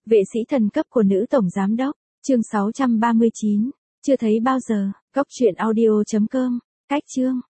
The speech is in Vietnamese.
Vệ sĩ thần cấp của nữ tổng giám đốc, chương 639, chưa thấy bao giờ, góc truyện audio.com, cách chương.